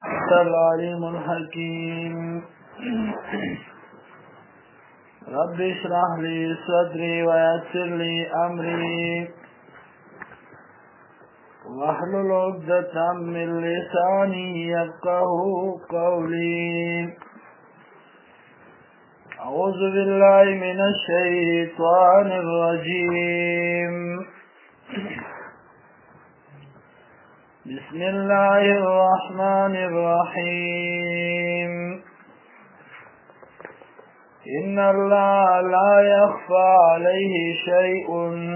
العليم الحكيم رب اشرح لي صدري ويسر لي أمري واحلل عقدة من لساني يفقه قولي أعوذ بالله من الشيطان الرجيم بسم الله الرحمن الرحيم إن الله لا يخفى عليه شيء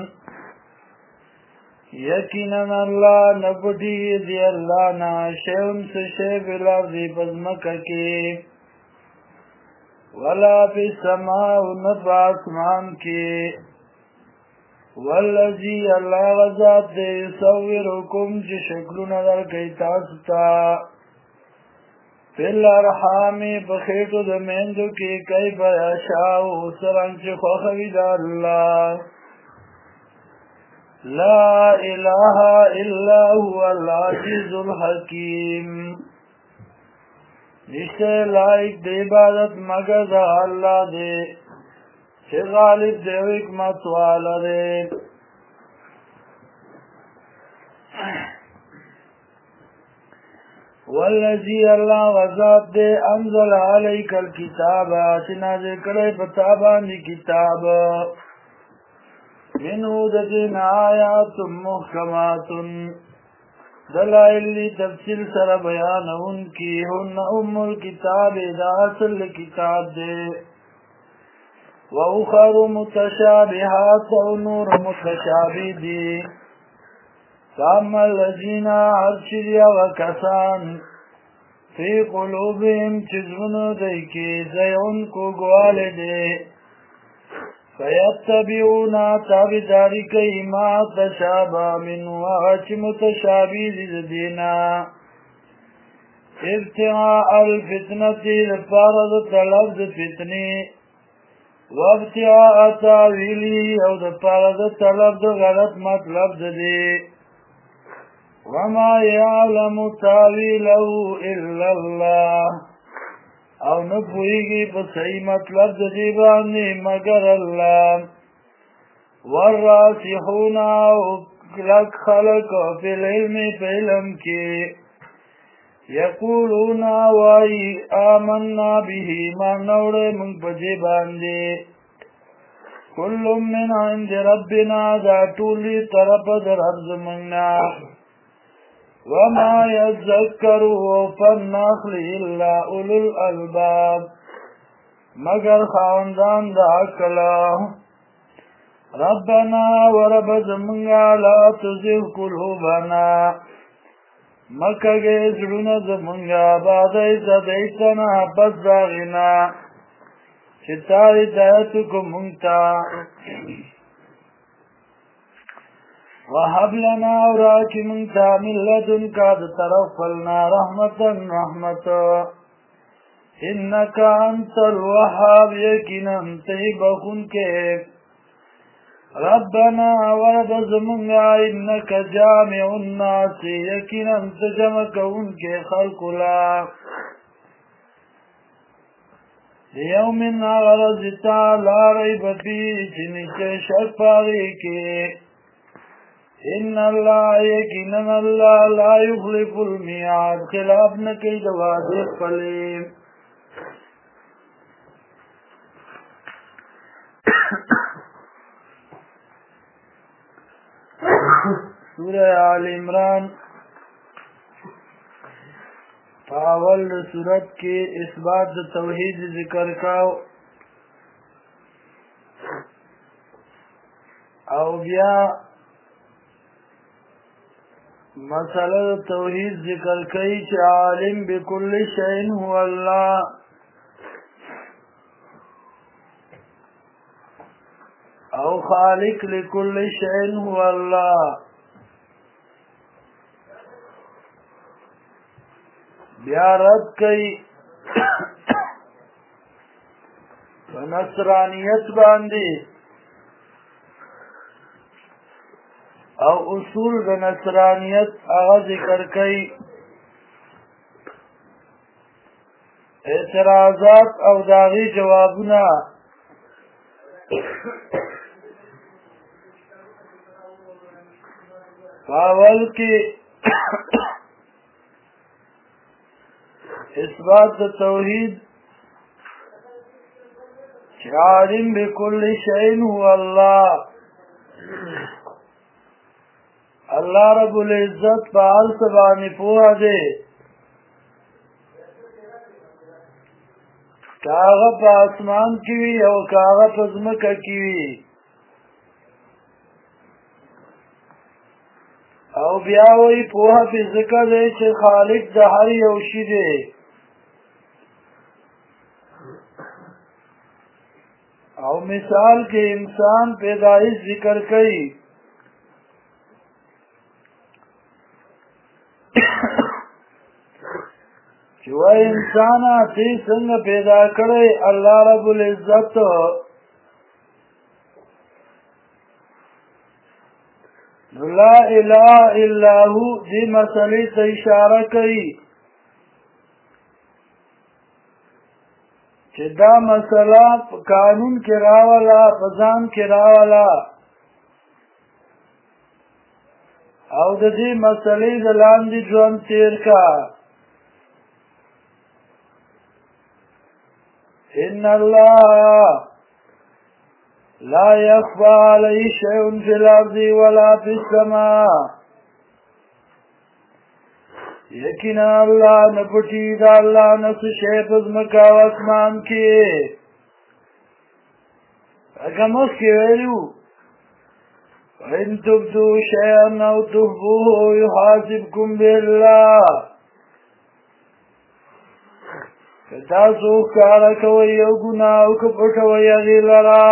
يقينا الله نبدي دي الله ناشئون سشي بالأرض بزمككي ولا في السماء نبع اسمان کی والذي الله غزات دے يصوركم چه شکلون در کئی تاستا فی الارحام بخیٹو دمیندو کی کئی بیاشاو سران چه خوخوی دا اللہ لا الہ الا هو العزیز الحکیم نشتے لائق دے عبادت مگر دا اللہ دے چه غالب دے و حکمت والا دے والذی اللہ غزات دے انزل علیک الكتاب چنازے کرے بتابان دی کتاب منہو دجن آیات محکمات دلائل لی تفصیل سر بیان ان کی ہن ام الكتاب دا اصل کتاب دے وَأُخَرُ مُتَشَابِهَاتُ وَنُورُ مُتَشَابِهِ دِي فَأَمَّا الَّذِينَ عَرْشِدِيَ وَكَسَانْ فِي قُلُوبِهِمْ چِزْمُنُ دَيْكِ زَيْعُنْ کو گوال دے فَيَتَّبِعُونَ تَابِدَارِ کئی مَا تَشَابَ مِنْهُ وَغَچ مُتَشَابِهِ دِدِينَا ابتغاء الفتنة لفارض طلب فتنی وابتعاء تاویلی او د پاره د طلب د غلط مطلب دی وما يعلم تاویله الا الله او نه پوهیږي په صحیح مطلب د دې باندې مگر الله والراسخون او کلک خلق فی العلم په علم کې یقولون وای آمنا به ما نوڑے منگ پجے باندے کل من عند ربنا دا طولی طرف در عرض منگنا وما یذکروا فالنخل الا اولو الالباب مگر خاندان دا عقلا ربنا ورب زمنگا لا تزغ قلوبنا مکہ گئے زڑونا زمانگا بعد ایسا پس داغینا چتاری دایتو کو منگتا وحب لنا اوراکی منگتا من لدن کا دطرفلنا رحمتا رحمتا انکا انت الوحاب یکینا انتی بخون کے ربنا ورد زمنگا انکا جامع الناس یقینا انت جمع کون کے خلق لا لیوم غرض لا ریب فی چنچے شک پاگی کے ان اللہ یقینا اللہ لا یخلف المیعاد خلاف نکی دوادر پلیم سورہ آل عمران اول سورت کے اثبات توحید ذکر کاو او بیا مسئلہ توحید ذکر کئی چھ عالم بکل شئین هو اللہ او خالق لکل شئین هو اللہ بیا رد کئی نصرانیت باندی او اصول د نصرانیت هغه ذکر کوي اعتراضات او داغي جوابونه فاول کی اثبات توحید عالم بكل شيء هو الله الله رب العزت پال سبانی پوها دے کاغا پا اسمان کیوی او کاغا پا زمکا کیوی او بیاوی پوها پی ذکر دے چه خالق دا هر یوشی دے او مثال کے انسان پیدائش ذکر کئی چوہ انسانا تی سنگ پیدا کرے اللہ رب العزت لا الہ الا ہو دی مسئلے سے اشارہ کئی چه دا مسئلہ قانون کے راولا فضان کے راولا او دا دی مسئلے دلان دی جوان تیر کا ان اللہ لا يخفى علیہ شیء فی الارض ولا فی السماء یقینا اللہ نپٹی دا اللہ نس شیء پزمکا و اسمان کی اکم اس کی ویلو وَإِن تُبْدُوا شَيْئًا أَوْ تُخْفُوهُ يُحَاسِبْكُم بِهِ اللَّهُ تاسو ښکاره کوئ یو ګناه او که پټوئ هغې لره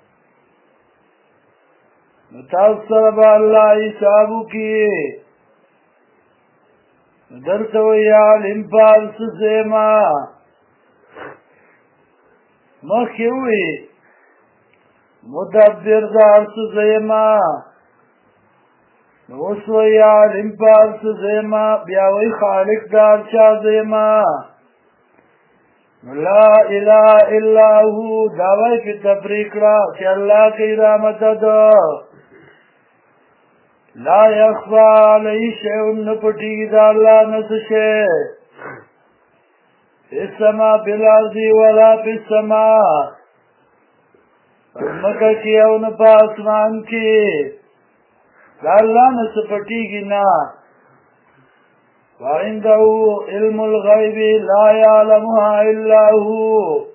نو تاسو سره به الله حساب وکړي نو درته وایي عالم په هر څه ځایما مخکې ووایي مدبر د هر څه ځایما نو اوس وایي عالم په هر څه ځایما بیا وایي خالق د هر چا ځایما لا الہ الا ہو دعوی پی تفریق را کہ اللہ کی رحمت لا یخفا علیہ شیئن نپٹی دا اللہ نسشے اس سما بالارضی ولا پی السما مکہ کی او نپا اسمان کی دا اللہ نسپٹی گی نا وعنده علم الغیب لا یعلمها الا هو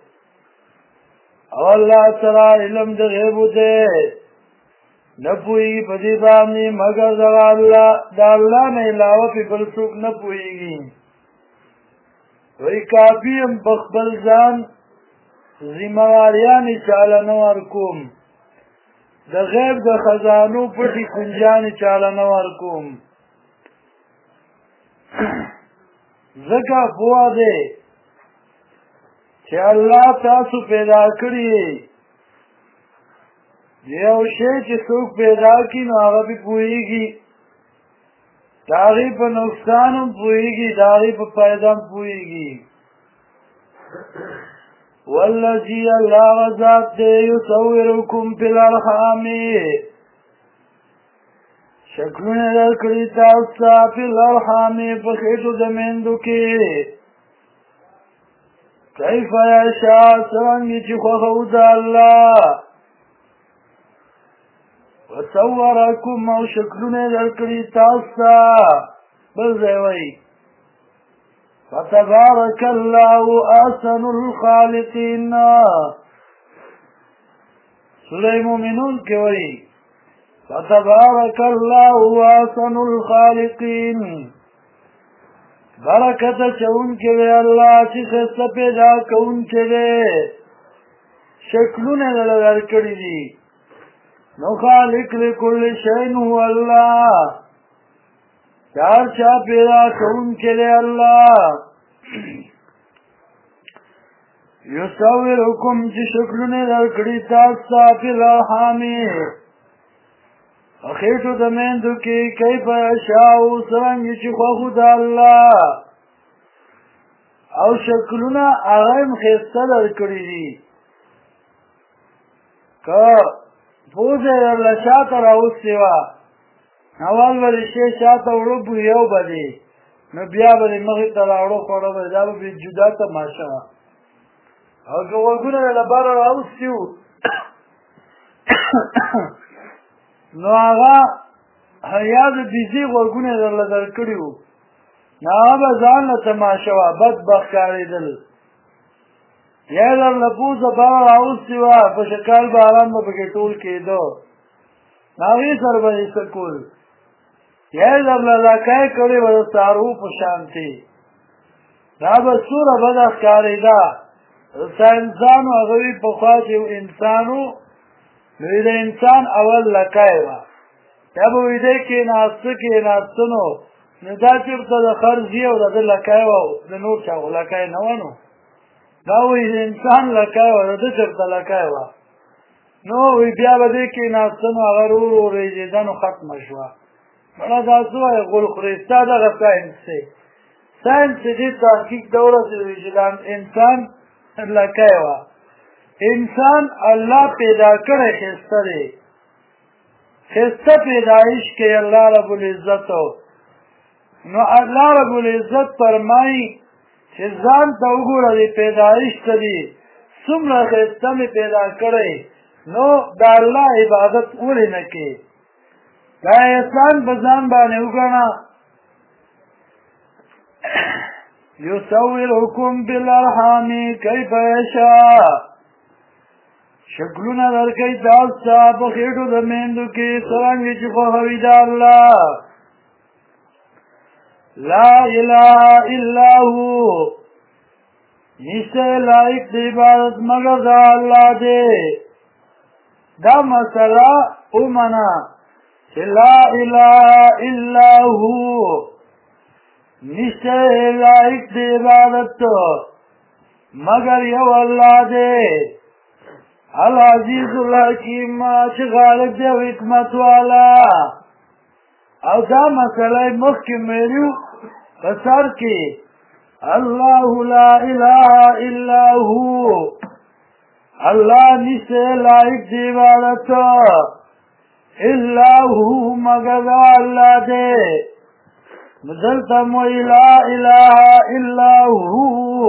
او اللہ سرا علم دا غیب دے نپوئی پدی بامنی مگر دا اللہ نے علاوہ پی بلسوک نپوئی گی وی کافی ام بخبل زان زمواریانی چالنو ارکوم دا غیب دا خزانو پتی کنجانی چالنو ارکوم زکا پوا دے چه اللہ تاسو پیدا کری یو شے چه سوک پیدا کی نو آغا پی پوئیگی داغی پا نقصانم پوئیگی داغی پا پیدام پوئیگی واللزی اللہ غزات دے یصورکم فی الارحامی شکلون در کری تاستا فی الارحامی پخیٹو دمیندو کی کیف یشا سرنگی چی خوخود اللہ وصورکم او شکلون در کری تاستا بلزیوئی فتبارک اللہ احسن الخالقین سورہ مومنون کے وئی فتبارک اللہ احسن الخالقین برکت چون کے لئے اللہ چی خیست پیدا کون کے لئے شکلون در کری دی نو خالق لکل شین ہو اللہ چار چا پیدا کون کے لئے اللہ یصورکم چی شکلون در کری تاستا فی الارحامی اخیٹو دمیندو کی کئی پا اشاو سرنگی چی خوخو دا اللہ او شکلونه هغه هم ښایسته درکړي دي که پوزه یې درله شاته راوستې وه اول به دې شی شاته وړو بویو به دې نو بیا به دې مخې ته راوړو خوړه به دا به جدا تماشه وه او که غوږونه یې له بره راوستي وو نو هغه یا د بیزي غوږونه یې درله درکړي وو نو هغه به ځان له تماشه وه بدبخت ښکارېدل یا یې درله پوزه بره راوستې وه په شکال باران به پکې ټول کېده نو هغې سره به یې څه کول یا یې درله لکۍ کړې وه د څاروو په شانتې دا به څومره بده ښکارېده ساینسانو هغه وي پخوا چې یو انسان و نو د انسان اول لکۍ وه یا به وي دی کېناسته نو دا چېرته د خرځي او د ده لکۍ وه د نور چا خو لکۍ نه وه نو دا وایي د انسان لکۍ وه د ده چېرته لکۍ وه نو وی بیا به دې کېناسته نو هغه ورو ورو رېږېده نو ختمه شوه مړه دا څه وایي غول خورې ستا دغه ساینس دی ساینس چې دې تحقیق ته ورسېدی چې دا انسان لکۍ وه انسان الله پیدا کړی ښایسته دی ښایسته پیدایش کوي الله رب العزت نو الله رب العزت فرمایي چې ځان ته وګوره د پیدایش ته دي څومره ښایسته مې پیدا کړی نو د الله عبادت ولې نه کوې دا احسان په ځان باندې وګڼه یصورکم بالارحام کیف یشاء شکلونه درکوي تاسو ته په خېټو د میندو کې څرنګه چې خوښوي د الله لا اله الا هو نشته لایق د عبادت مگر د الله دی دا مسله ومنه چې لا اله الا هو نشته لایق د عبادت مگر یو الله دی العزیز الحکیم چې غالب دی او حکمت والا او دا مسله مخکې ویلو په سر کې الله لا اله الا هو الله نشته لایق دی عبادت الا هو مگر الله دی دلته مو لا اله الا هو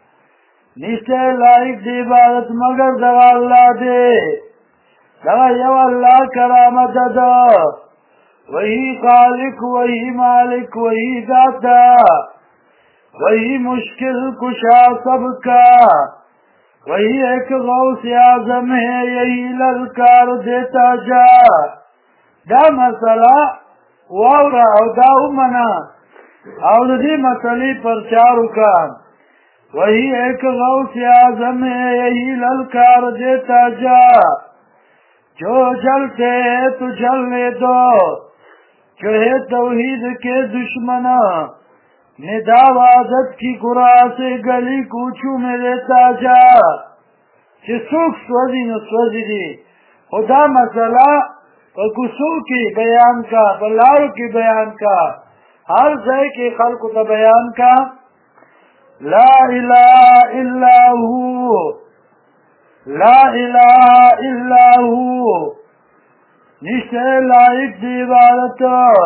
نشته لایق دی عبادت مگر دغه الله دی دغه یو الله کرامت ده وہی خالق وہی مالک وہی داتا وہی مشکل کشا سب کا وہی ایک غوث اعظم ہے یہی للکار دیتا جا دا مسئلہ واورا او دا امنا او دی مسئلے پر چارو کا وہی ایک غوث اعظم ہے یہی للکار دیتا جا جو جلتے تو جلنے دو جو ہے توحید کے دشمنا ندا عادت کی گرا سے گلی کوچو میں دیتا جا کہ سوک سوزی نو سوزی دی خدا مسئلہ کوسو کی بیان کا بلارو کی بیان کا ہر ذے کے خلق کا بیان کا لا الہ الا ہو لا الہ الا ہو نشتے لائق دی عبادت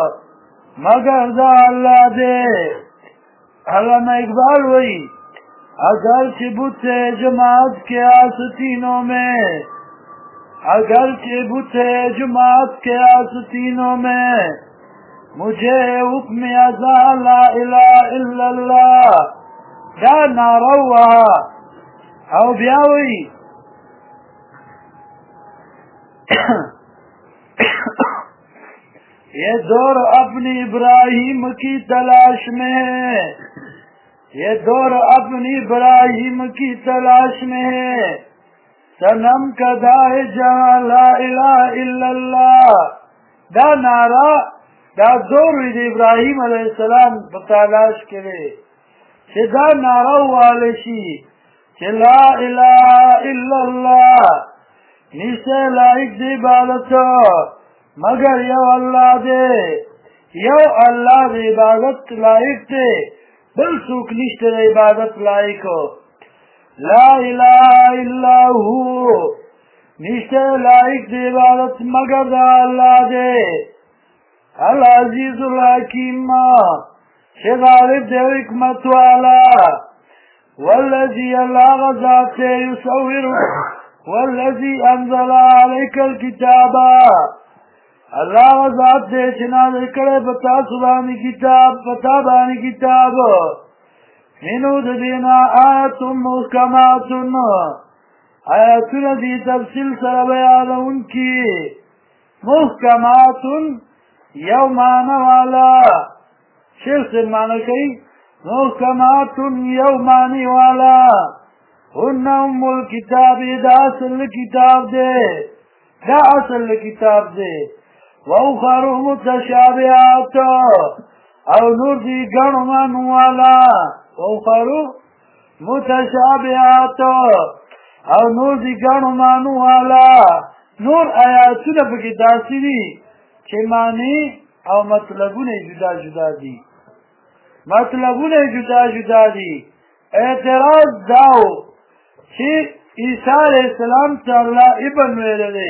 مگر دا اللہ دے علامہ اقبال وہی اگر بت جماعت کے آستینوں میں اگر بت جماعت کے آستینوں میں مجھے حکم ازا لا الہ الا اللہ دا نعرہ ہوا او بیاوی یہ دور اپنی ابراہیم کی تلاش میں ہے یہ دور اپنی ابراہیم کی تلاش میں ہے صنم کا دائے جہاں لا الہ الا اللہ دا نعرہ دا دور ابراہیم علیہ السلام تلاش کرے کہ دا نعرہ والشی کہ لا الہ الا اللہ نیسے لائق دی عبادت مگر یو اللہ دے یو اللہ دی عبادت لائق دے بل څوک نشته د عبادت لایق لا اله الا هو نشته لایق د عبادت مگر د الله دی العزیز الحکیم چې غالب دی حکمت والا والذي الله غزات يصور والذي انزل عليك الكتاب الله غزات دې چې نازل کړی په تاسو باندې کتاب پتا باندې کتاب منو د دینا آیات محکمات آیاتونه دې تفصیل سره بیانونکي محکمات یو معنی والا شیخ سے معنی کوي محکمات یو معنی والا هن ام الكتاب دا اصل کتاب دے دا اصل کتاب دے واخر متشابهات او نور دی گنو معنی والا واخر متشابهات او نور دی گنو معنی والا نور آیاتونه پکې داسې دي چې معنی او مطلبونه جدا جدا دي مطلبونه جدا جدا دي اعتراض داو چې عیسی علیہ السلام ته الله ابن ویل دی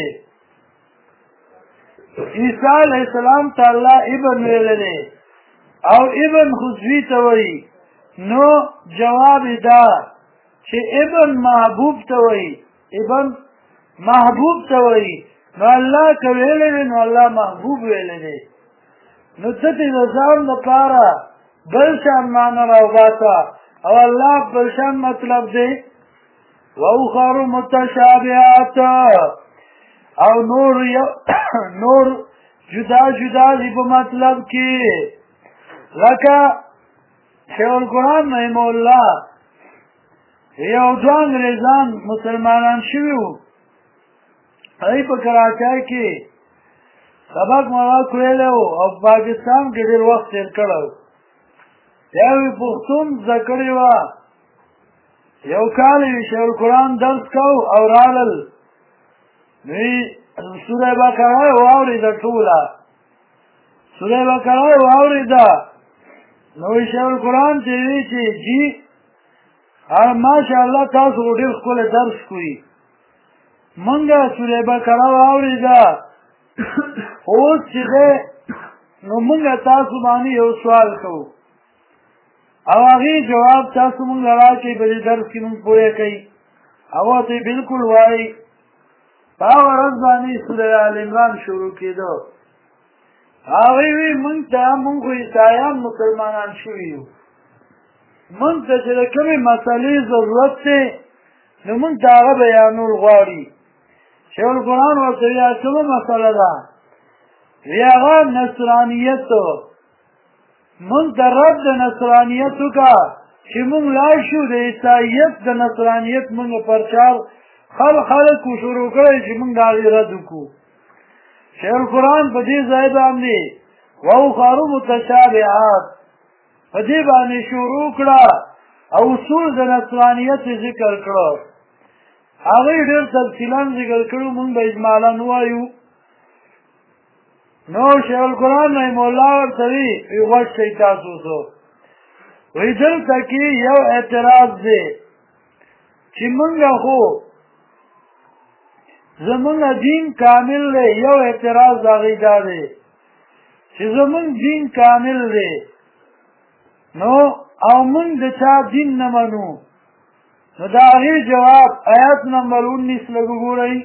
عیسی علیہ السلام ته الله ابن ویل دی او ابن خصوصي ته وایي نو جواب دا چې ابن محبوب ته وایي ابن محبوب ته وایي نو الله که ویلی دی نو الله محبوب ویلی دی نو ته دې د ځان لپاره بل شان معنی راوباسه او الله بل شان مطلب دی واخر متشابهات او نور جدا جدا دی په مطلب کې لکه شیخ القرآن رحمه الله یو دوه انګریزان مسلمانان شوي وو هغوی په کراچۍ کې سبق مواد ویلی وو او پاکستان کې ډېر وخت تېر کړی و بیا یې پښتون زده کړې وه یو کال یې شیخ القرآن درس کو او رالل نو یې سوره بقره یې واورېده ټوله سوره بقره یې واورېده نو یې شیخ القرآن ته وی چې جی ماشاءالله تاسو ډېر ښکلی درس کوئ مونږه سوره بقره واورېده اوس چې دی نو مونږه تاسو باندې یو سوال کوو او هغې جواب تاسو مونږ له راکئ په دې درس کې مونږ پوهه کوي هغه ته یې بلکل وایي په هغه ورځ باندې سوره آل عمران شروع کېده هغوی وی مونږ ته مونږ خو عیسایان مسلمانان شوي یو مونږ ته چې د کومې مسلې ضرورت دی نو مونږ ته هغه بیانول غواړي شیخ القرآن ورته ویل کومه مسله ده وی هغه نصرانیت مونږ ته رد د نصرانیت وکړه چې مونږ لاړ شو د عیسایت د نصرانیت مونږ پرچار خلکو شروع کړی چې مونږ د هغې رد وکړو شیخ القرآن په دې ځای باندې واخر متشابهات په دې باندې شروع کړه او اصول د نصرانیت ذکر کړه هغوی ډېر تفصیلا ذکر کړو مونږ به اجمالا ووایو نو شیخ القرآن رحمه الله ورته وي غوږ شئ تاسو اوسو وایي دلته کې یو اعتراض دی چې مونږه خو زمونږ دین کامل دی یو اعتراض د هغوی دا دی چې زمونږ دین کامل دی نو او مونږ د چا دین نه منو نو د هغې جواب آیت نمبر 19 لږ وګورئ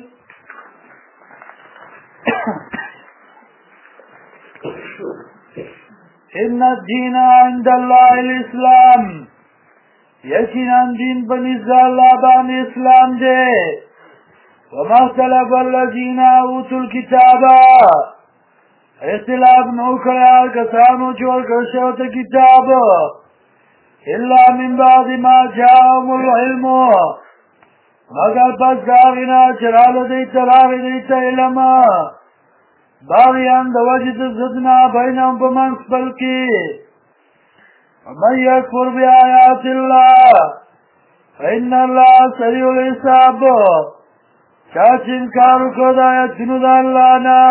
ان الدین عند الله الاسلام یقینا دین په نزد الله باندې اسلام دی وما اختلف الذین اوتوا الکتاب اختلاف نو کړی کسانو چې ورکړل شوی ته کتاب الا من بعد ما جاءهم العلم مگر پس د هغې نه چې راغلی دی ته راغی دی ته علم باغیان د وجې د ضد نه بینهم په منځ خپل کې ومن یکفر بآیات الله فإن الله سریع الحساب چا چې انکار وکړو د آیتونو د الله نه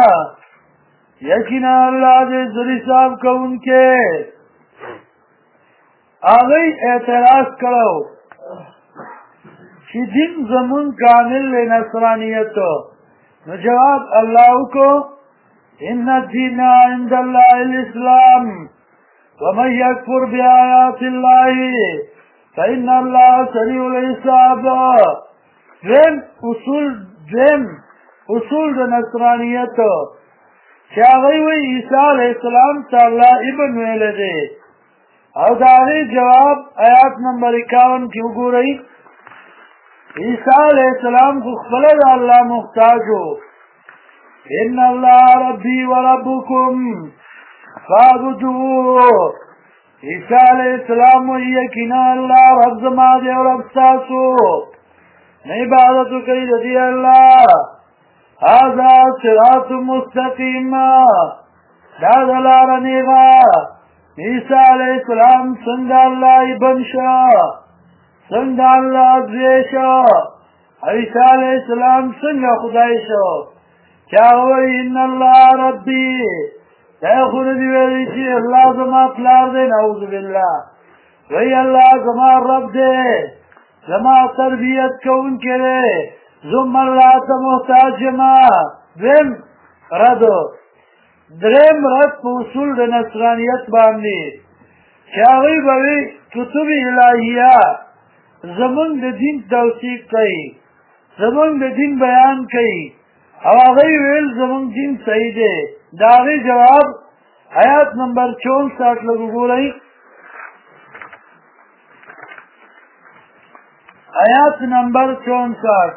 یقینا الله دې زر حساب کوونکی هغوی اعتراض کړو چې دین زمون کامل له نصرانیت نو جواب الله کو ان الدين عند الله الاسلام ومن يكفر بآيات الله فإن الله سريع الحساب. دیم اصول د نصرانیت چې هغوی وایي عیسی علیه السلام ته الله ابن ویلی دی او د هغې جواب آیات نمبر 51 کې وګورئ. عیسی علیه السلام خو خپله د الله محتاج و. ان الله ربي وربكم فاعبدوه. عیسی علیه السلام وایي یقینا الله رب زما دی او رب ستاسو نه عبادت کوي د دې الله. هذا صراط مستقیم دا د لاره نیغه. عیسی علیه السلام څنګه الله ابن شو څنګه الله زوی شو عیسی علیه السلام څنګه خدای شو چې هغه وایي ان الله ربي دا خو نه دی ویلی چې الله زما پلار دی نعوذ بالله وایي الله زما رب دی زما تربیت کوونکی دی زم الله ته محتاج یم. دریم رد په اصول د نصرانیت باندې چې هغوی به وي کتب الهیه زمونږ د دین توثیق کوي زمونږ د دین بیان کوي او هغوی ویل زمونږ دین صحیح دی. د هغې جواب آیات نمبر 64 لږ وګورئ. آیات نمبر 64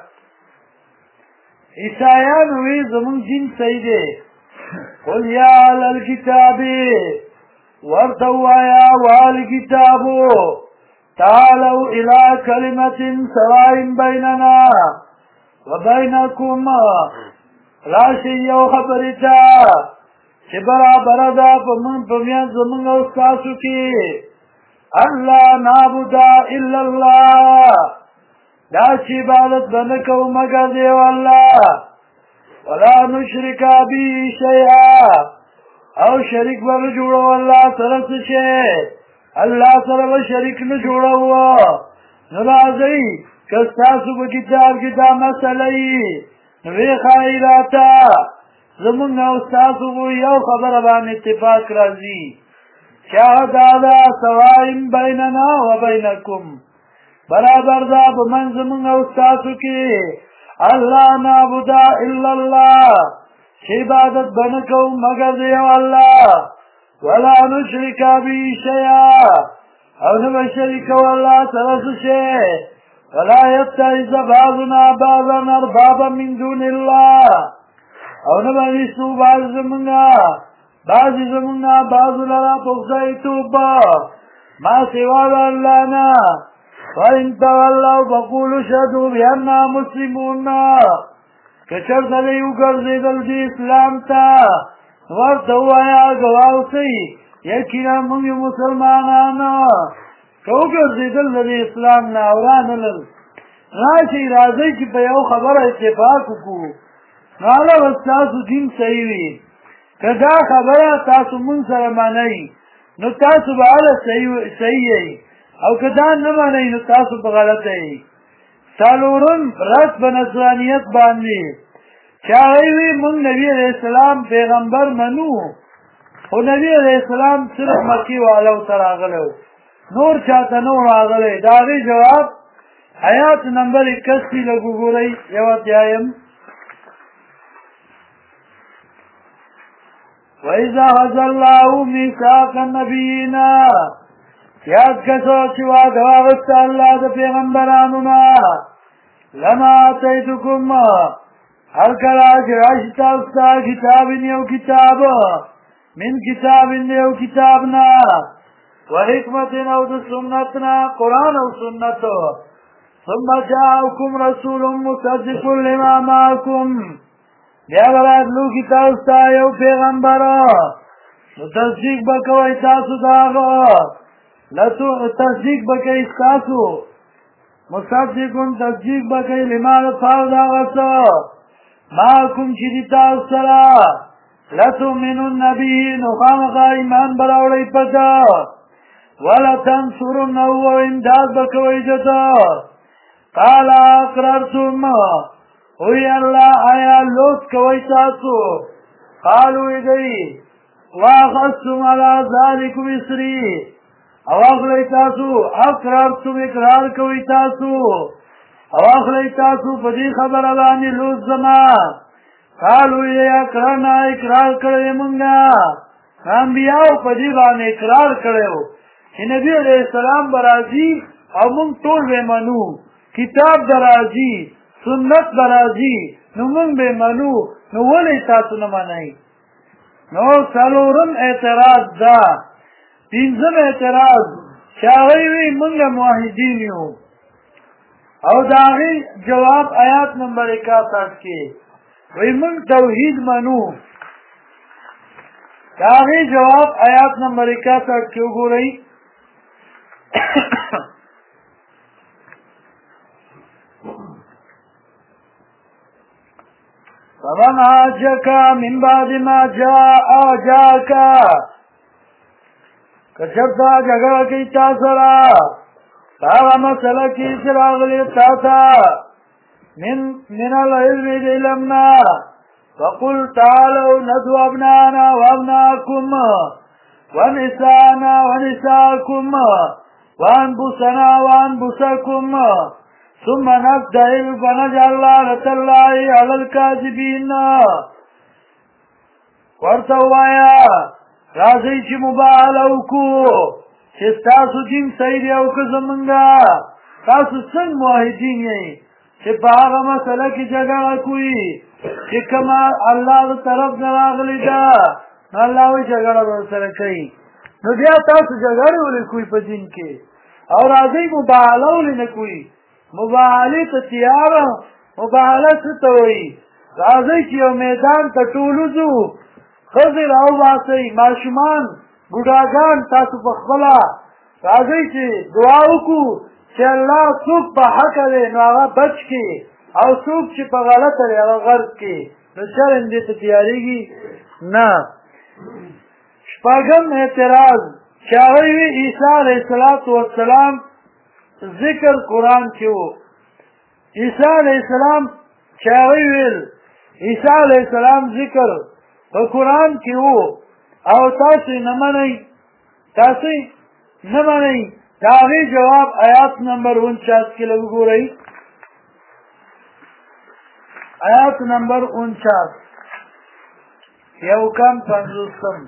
عیسایان وی زمونږ دین صحیح دی. قل یا اهل الكتاب ورته ووایه واهل کتابو تعالوا الى كلمة سواء بیننا وبینکم راشئ یو خبرې ته چې برابره ده په میانځ زمونږ او ستاسو کې الله نعبد الا الله دا چې عبادت به نه کوو مګر د یو الله ولا نشرک به شیئا او شریک به نه جوړو الله سره څه شی الله سره به شریک نه جوړوو. نو راځئ که ستاسو په کتاب کې دا مسله وي نو ویې ښایي راته زمونږ او ستاسو خو یو خبره باندې اتفاق راځي چې هغه دا ده سواء بیننا و بینکم برابر ده په منځ زمونږ او ستاسو کې الله نعبد الا الله چې عبادت به نه کوو مګر د یو الله ولا نشرک به شیئا او نه به شریکوو الله سره څه شی ولا یتخذ بعضنا بعضا اربابا من دون الله او نه به نیسو بعض زمونږ بعضو لره په خدایتوب ما سوا د الله نه. فإن تولوا فقولوا اشهدوا بأننا مسلمون. که چېرته دوی وګرځېدل دې اسلام ته ورته ووایه ګواه اوسئ یقینا موږ یو مسلمانان. که وګرځېدل د دې اسلام نه او رانهلل راشئ راځئ چې په یو خبره اتفاق وکړو نو هله به ستاسو دین صحیح وي. که دا خبره تاسو مونږ سره منئ نو تاسو به هله صحیح یئ او که دا نه منئ نو تاسو به غلطه یئ. څلورم رد په نصرانیت باندې چې هغوی وي مونږ نبي علیه السلام پیغمبر منو خو نبي علیه السلام صرف مکې والو ته راغلی نور چاته نه و راغلی. د هغې جواب آیات نمبر 81 لږ وګورئ یو اتیایم. وَإِذَا أَخَذَ اللَّهُ مِيثَاقَ النَّبِيِّينَ یاد کسو چې وعده واغسته الله د پیغمبرانو نه لما آتیتکم هر کله چې راشي تاسو ته کتاب یو کتاب من کتاب یو کتاب نه و حکمت او د سنت نه قرآن او سنت ثم جاءكم رسول مصدق لما معكم بیا براتلو کی تاسو ته یو پیغمبر نو تصدیق به کوئ تاسو د هغه تصدیق به کوئ ستاسو مصدقون تصدیق به کوئ لما دپاره د هغه څه معکم چې دي تاسو سره لتؤمنن به نو خامخا ایمان به راوړئ په ده ولتنصرنه وامداد بکوی دتا قال اقررتم وی الله آیا لوس کوي تاسو قالو دی واخذتم على ذلك مصري او اخلی تاسو اقررتم اقرار کوي تاسو او اخلی تاسو پدی خبر علانی لوس زما قالو یا اقرارنا اقرار کرده منگا انبیاء پدی بانی اقرار کرده چې نبی علیہ السلام برازی او من طول بے منو کتاب درازی سنت برازی نو من بے منو نو ولی تاسو نمانائی نو سالورم اعتراض دا پینزم اعتراض چاہیوی منگا موحدین یو او داغی جواب آیات نمبر 61 کے وی من توحید منو داغی جواب آیات نمبر 61 کیوں گو رہی فمن حاجك من بعد ما جاءك کچبتا جگہ کی تاثرا تاغا مسئلہ کی سراغ لیتا من العلم علمنا فقل تعالوا ندعو ابنانا وابناكم ونسانا ونساكم وانبسنا وانبسكم ثم نبدأ فنجعل لعنة الله على الكاذبين ورتوایا راځي چې مبالغه وکړو چې تاسو دین صحیح دی او که زمونږه تاسو څنګه موحدین یې چې په هغه مسله کې جګړه کوي چې کما الله طرف نه راغلی ده الله وی جګړه ورسره کوي نو بیا تاسو جګړه ولې کوي په دین کې او راځي مبالغه ولې نه کوي مبالغه ته تیار مبالغه څه ته وایي راځي چې یو میدان ته ټول وځو خزر او واسي ماشومان بوډاګان تاسو په خپل راځي چې دعا وکړو چې الله څوک په حق دی نو هغه بچ کی او څوک چې په غلطه دی هغه غرق کی نو شرم دې ته تیاریږي نه شپږم اعتراض چې هغه عیسی علیه السلام ذکر قرآن کې وو عیسی علیه السلام چې هغه ویل عیسی علیه السلام ذکر په قرآن کې وو او تاسو نه منئ تاسو نه منئ داغی جواب آیات نمبر 49 کې لږ ګورئ آیات نمبر 49 یو کم 50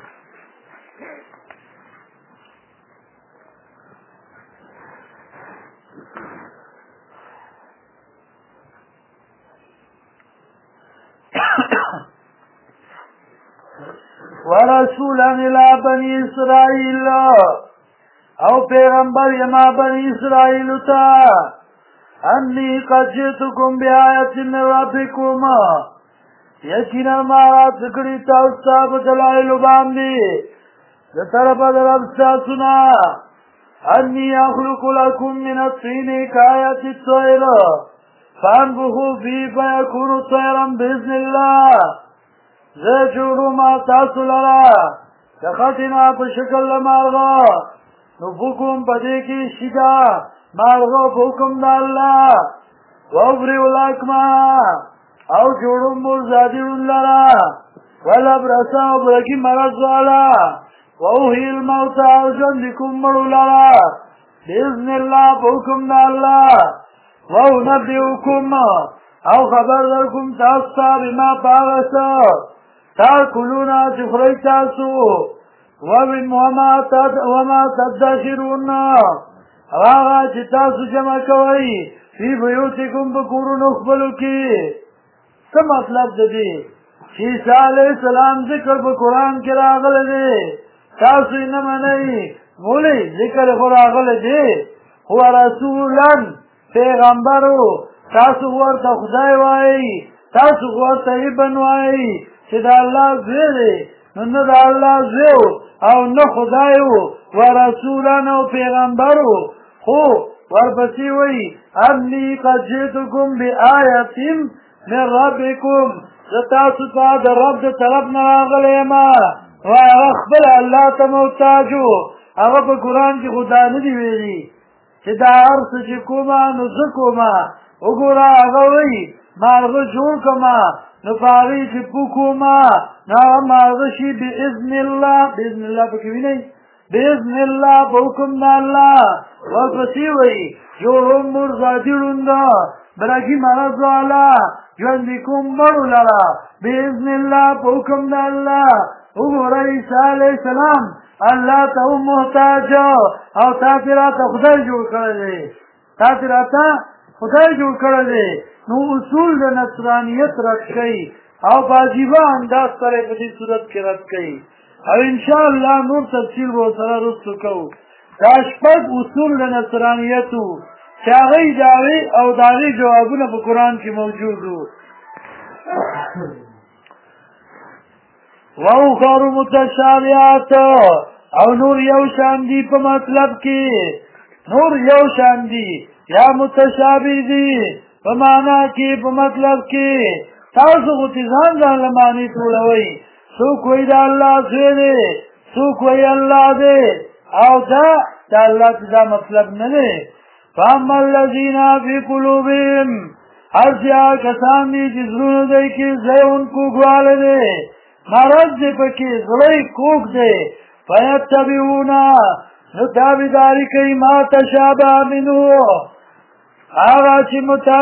ورسولا الى بني اسرائيل او پیغمبر یما بنی اسرائیل تا انی قد جئتکم بآیت من ربکم یقینا مارا ذکری تاستا بدلائل باندی لطرف درب ساسنا انی اخلق لکم من الطین کآیت الطیر فانبخو فی فیکون طیرا بإذن اللہ زجورو ما تاسو لرا دخطنا بشکل لمارغا نفوکم پدے کی شکا مارغو فوکم دا اللہ وابریو لاکما او جوڑم مرزادیون لرا والابرسا وبرکی مرض والا ووحی الموتا او جندکم مرو لرا بإذن اللہ فوکم دا اللہ وونبیوکم او خبر درکم تاستا بما پاغسا تاکلونا چخری تاسو وما تدخرون راغا چی تاسو جمع کوئی فی بیوتکم بکورو نخبلو کی سم مطلب دی عیسیٰ علیہ السلام ذکر بقرآن کی راغل دی تاسو انما نئی مولی ذکر خراغل دی هو رسولن پیغمبرو تاسو ورطا خدای وائی تاسو ورطا ابن وائی چی دا اللہ زیده نو دا اللہ زیو او نه خدایو و رسولان او پیغمبرو خو ورپسی وی انی قد جئتکم بی آیتیم من ربکم ستاسو تا دا رب دا طرف نراغل ایما و اخبر اللہ تموتاجو هغه په قرآن کې خدا نه دی ویلي چې دا هر څه چې کومه نو زه کومه وګوره هغه وایي مارغه جوړ کړمه نو په هغې چې پوکومه نو هغه مارغه شي باذن الله باذن الله پکې وینئ باذن الله په حکم د الله ورپسې وایي جوړوم مرزادي ړونده برګي مرض والا ژوندي کوم مړو لره باذن الله په حکم د الله وګوره عیسی علیه السلام الله ته محتاج او تاسې راته خدای جوړ کړی دی تاسې راته خدای جوړ کړی دی نو اصول د نصرانیت رد کوي او په عجیبه انداز سره په دې صورت کې رد کوي او انشاءالله نور تفصیل به ورسره رسو کوو دا شپږ اصول د نصرانیت وو چې هغې دعوې او د هغې جوابونه په قرآن کې موجود وو واخر متشابهات او نور یو شان دي په مطلب کې نور یو شان دي یا متشابه دي په معنا کې په مطلب کې تاسو خو ځان ځان له معنی ټولوئ څوک وایي د الله زوی دی څوک وایي الله دی او دا د الله دا مطلب نه دی فاما الذین فی قلوبهم هر هغه کسان دي چې زړونو دی کې زیون کوږوالی دی مرض دی پکې زړه یې کوږ دی فیتبعون نو تابعداري کوي ما تشابه منه هغه چې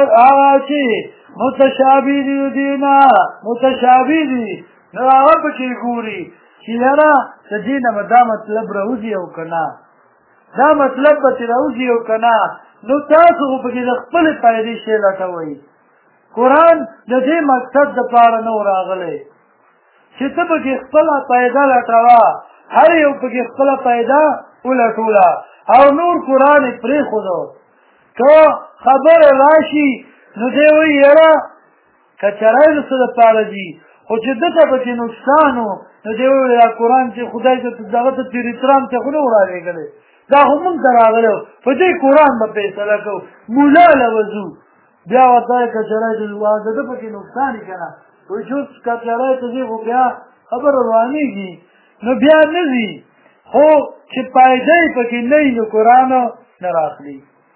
متشابه دي دینا متشابه دي نو هغه پکې ګوري چې یاره د دې نه به دا مطلب راوځي او که نه دا مطلب به چې راوځي او که نه نو تاسو خو پکې د خپلې فایدې شی لټوئ قرآن د دې مقصد دپاره نه و راغلی چې ته پکې خپله فایده لټوه هر یو پکې خپله فایده ولټوله او نور قرآن یې پرېښودو که خبره راشي نو دی وایي یاره کچری نو څه دپاره دي خو چې دته پکې نقصان و نو دی وایي دا قرآن چې خدای دغه ته تیریترام ته خو نه و راغېږلی دا خو مونږ ته راغلی و په دې قرآن به فیصله کوو مولا له وځو بیا ورته وایي کچری د ده پکې نقصان یې که نه وایي چې اوس کچری ته ځي خو بیا خبره روانېږي نو بیا نه ځي خو چې فایده یې پکې نه وي نو قرآن نه راخلي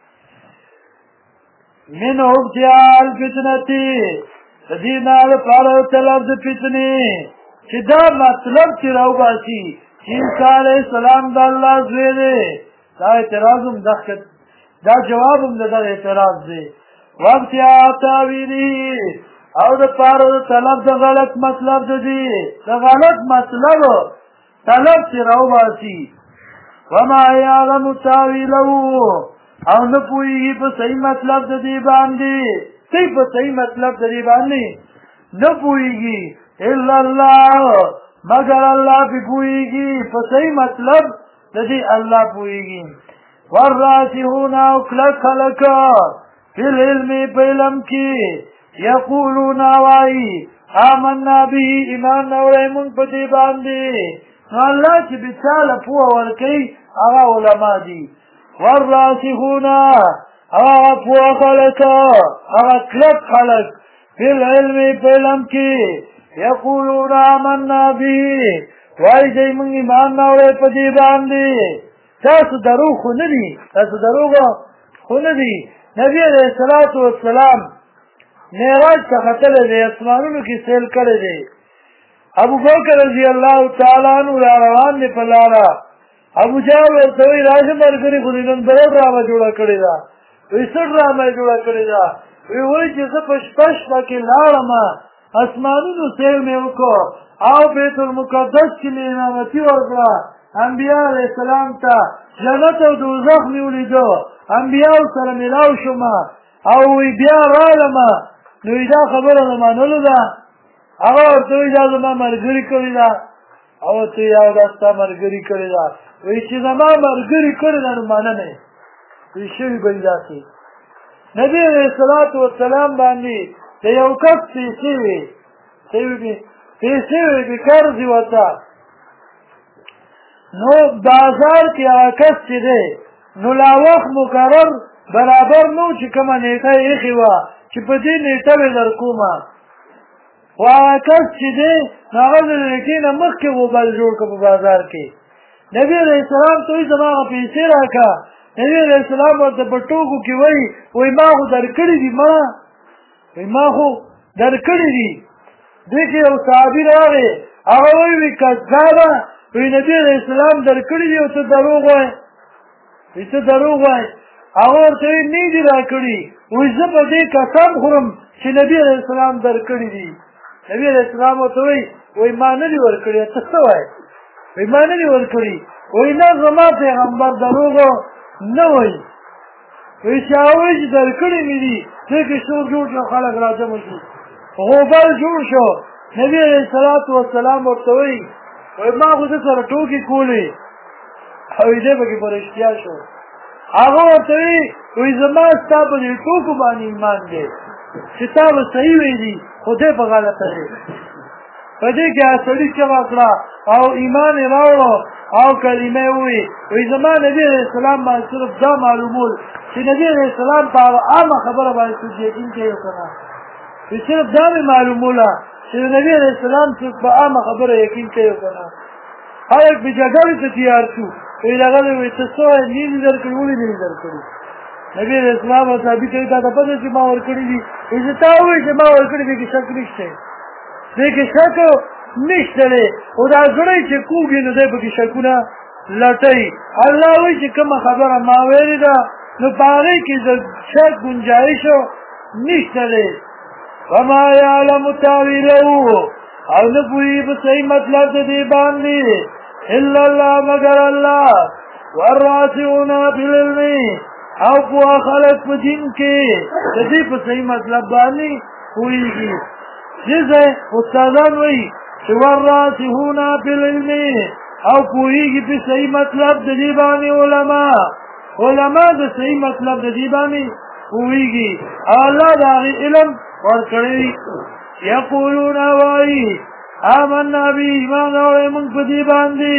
من ابتیاء الفتنتی د دې نه لپاره طلب د فتنې چې دا مطلب چې راوباسي چې عیسی علیه السلام د الله زوی دی دا اعتراض هم دا جواب هم د دغه اعتراض دی وابتیاء تاویلي او د پاره د طلب د غلط مطلب دی د غلط مطلب طلب چې راوباسي وما یعلم تاویله او نه پوهېږي په صحیح مطلب د دې باندې صحیح په صحیح مطلب د دې باندې نه پوهېږي الا الله مگر الله پې پوهېږي په صحیح مطلب د دې الله پوهېږي والراسخون او کلک خلک فی العلم په علم کې یقولون وایي آمنا به ایمان راوړی مونږ په دې باندې نو الله چې بچاله پوهه ورکوي هغه علما دي والراسخون هغه پوه خلک هغه کلک خلک فی العلم په علم کې یقولون آمنا به وایي دی مونږ ایمان راوړی په دې باندې تاسو دروغ خو نه دي تاسو دروغ خو نه دي نبي علیه الصلاة والسلام معراج ته ختلی دی اسمانونو کې سیل کړی دی ابوبکر رضی الله تعالی عنه را روان دی په لاره ابوجهل ورته وایي راشه ملګري خو دې نن بله ډرامه جوړه کړې ده وایي څه ډرامه یې جوړه کړې ده وایي چې زه په شپه کې لاړم اسمانونو سیل مې وکړو او بیت المقدس کې مې امامتي وکړه انبیا علیه السلام ته جنت او دوزخ مې ولیدو انبیاو سره ملاو شوم او بیا رالم نو دا خبره د منلو ده هغه ورته وایي دا زما ملګري کړې ده او ته یو دا ستا ملګري کړې ده وایي چې زما ملګري کړې ده نو مننه وایي شوي به یې داسې نبي علیه الصلاة والسلام باندې د یو کس پیسې وې پیسې وې بقرض ورته نو بازار کې هغه کس چې دی نو لا وخت مقرر برابر نو چې کومه نیټه یې ایښې وه چې په دې نیټه به درکومه خو هغه کس چې دی نو هغه د نیټې نه مخکې موبایل جوړ کړه په بازار کې نبی علیہ السلام ته وایي زما هغه پیسې راکړه. نبی علیہ السلام ورته په ټوکو کې وایي ما خو درکړي دي ما خو درکړي دي. دې کې یو صحابي راغی هغه وایي کذابه وایي نبی علیہ السلام درکړي دي او ته دروغ وایې هغه ورته وایي نه دي راکړي. وایي زه په دې قسم خورم چې نبی علیہ السلام درکړي دي. نبی علیہ السلام ورته وایي ما نه دي ورکړي ته څه وایې وایي ما نه دي ورکړي. وایي نه زما پیغمبر دروغ نه وایي چې هغه وایي چې درکړي مې دي. دې کې شور جوړ شو خلک راجمع شو غوبل جوړ شو. نبی علیہ السلام ورته وایي ما خو ده سره ټوکې کولې او دې پکې په رښتیا شو. هغه ورته وایي زما ستا په دې ټوکو باندې ایمان دی چې تا به صحیح ویلي خو دې په غلطه دی. په دې کې سړي چغه کړه او ایمان یې راوړو او کلمه یې وایي زما نبی علیہ السلام باندې صرف دا معلومول چې نبی علیہ السلام په عامه خبره باندې څوک یقین کوي او که نه. صرف دا مې معلوموله چې نبی علیہ السلام څوک په عامه خبره یقین کوي او که نه. خلک په جګړې ته تیار شو وایي هغه وایي ته څه وایې نه دي درکړي ولې نه دي درکړي. نبی علیہ السلام ورته ثابت کوي تا ته پته چې ما ورکړي دي. چې تا ووایي چې ما ورکړي دې کې شک نشته دې کې شک نشته دی خو دا زړی چې کوږي نو دی پکې شکونه لټوي. الله وایي چې کومه خبره ما ویلې ده نو په هغې کې د شک ګنجایش نشته دی. وما یعلم تاویله او نه پوهېږي په صحیح مطلب د دې باندې الا الله مگر الله والراسخون فی العلم او پوه خلک په دین کې د دې په صحیح مطلب باندې پوهېږي. دې استادان وایي چې والراسخون فی العلم او پوهېږي په صحیح مطلب د دې باندې علما د صحیح مطلب د دې باندې پوهېږي او الله د هغې علم ورکړی. یقولون وایي آمنا به ایمان راوړی موږ په دې باندې.